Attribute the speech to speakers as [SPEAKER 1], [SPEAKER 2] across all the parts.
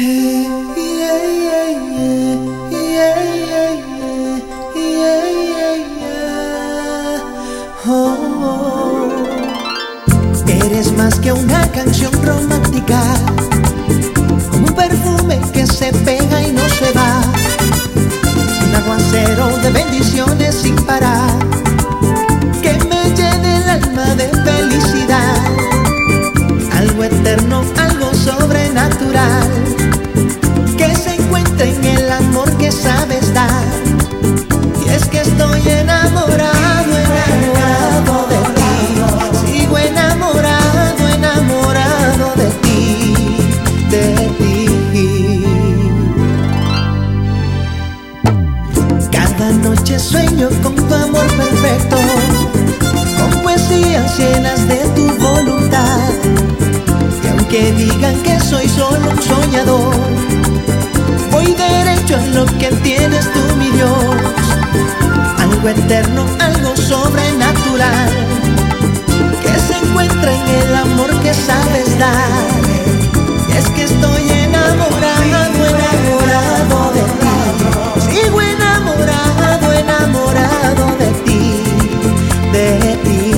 [SPEAKER 1] Eres más que una canción romántica, como un perfume que se pega y no se va, un aguacero de bendiciones sin parar, que me llene el alma de felicidad, algo eterno, algo sobrenatural, que se encuentra en el amor que sabes dar. Y es que estoy enamorado, enamorado de ti, sigo enamorado, enamorado de ti, de ti. Cada noche sueño con tu amor perfecto, con poesías llenas de tu voluntad. Y aunque digan que soy solo un soñador, voy derecho a lo que tienes tú, mi Dios, algo eterno, algo sobrenatural, que se encuentra en el amor que sabes dar. Y es que estoy enamorado, enamorado de ti, sigo enamorado, enamorado de ti, de ti.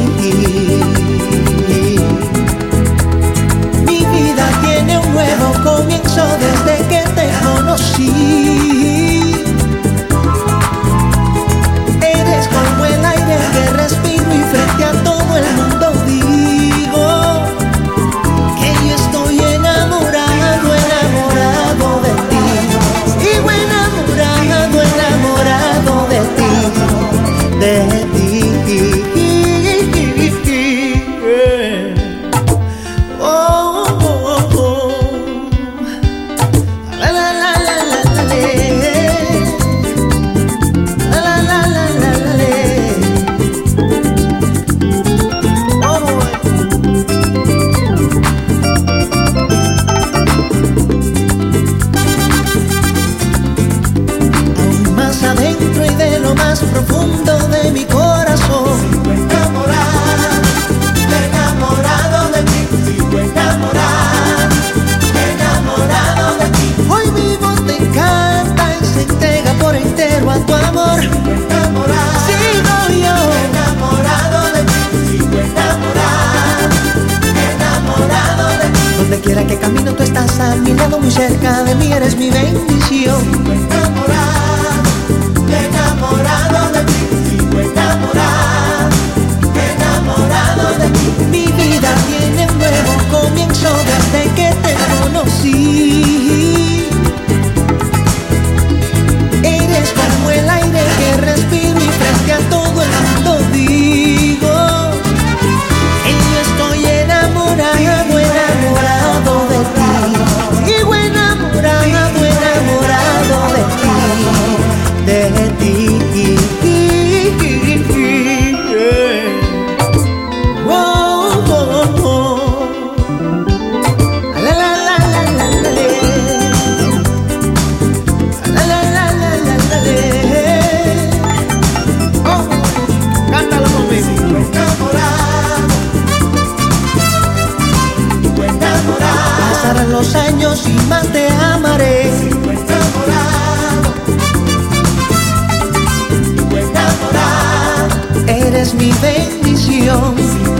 [SPEAKER 1] Mi vida tiene un nuevo comienzo desde que te conocí. Eres como el aire que respiro y frente a todo el mundo digo que yo estoy enamorado, enamorado de ti. Sigo enamorado, enamorado de ti, de ti. Oh, oh, oh, oh. La la la la la la. La la la la la la. Oh. Aún más adentro y de lo más profundo de mi corazón, sigo enamorado, enamorado de ti, sigo enamorado, enamorado de ti. Hoy mi voz te canta y se entrega por entero a tu amor. Sigo enamorado, sigo yo enamorado de ti, sigo enamorado, enamorado de ti. Donde quiera que camino tú estás a mi lado, muy cerca de mí, eres mi bendición. Sigo enamorado, enamorado de ti, sigo enamorado, enamorado de ti. Mi vida tiene un nuevo comienzo desde que te conocí. Eres como el aire que respiro y frente a todo el mundo digo que yo estoy enamorado, enamorado de ti. Sigo enamorado, enamorado de ti, de ti. Oh, oh, oh. La la la la la la la. La la la la la la la. Oh, cántalo conmigo. Sigo enamorado, sigo enamorado. Pasarán los años y más te amaré. Sigo enamorado, sigo enamorado. Eres mi bendición.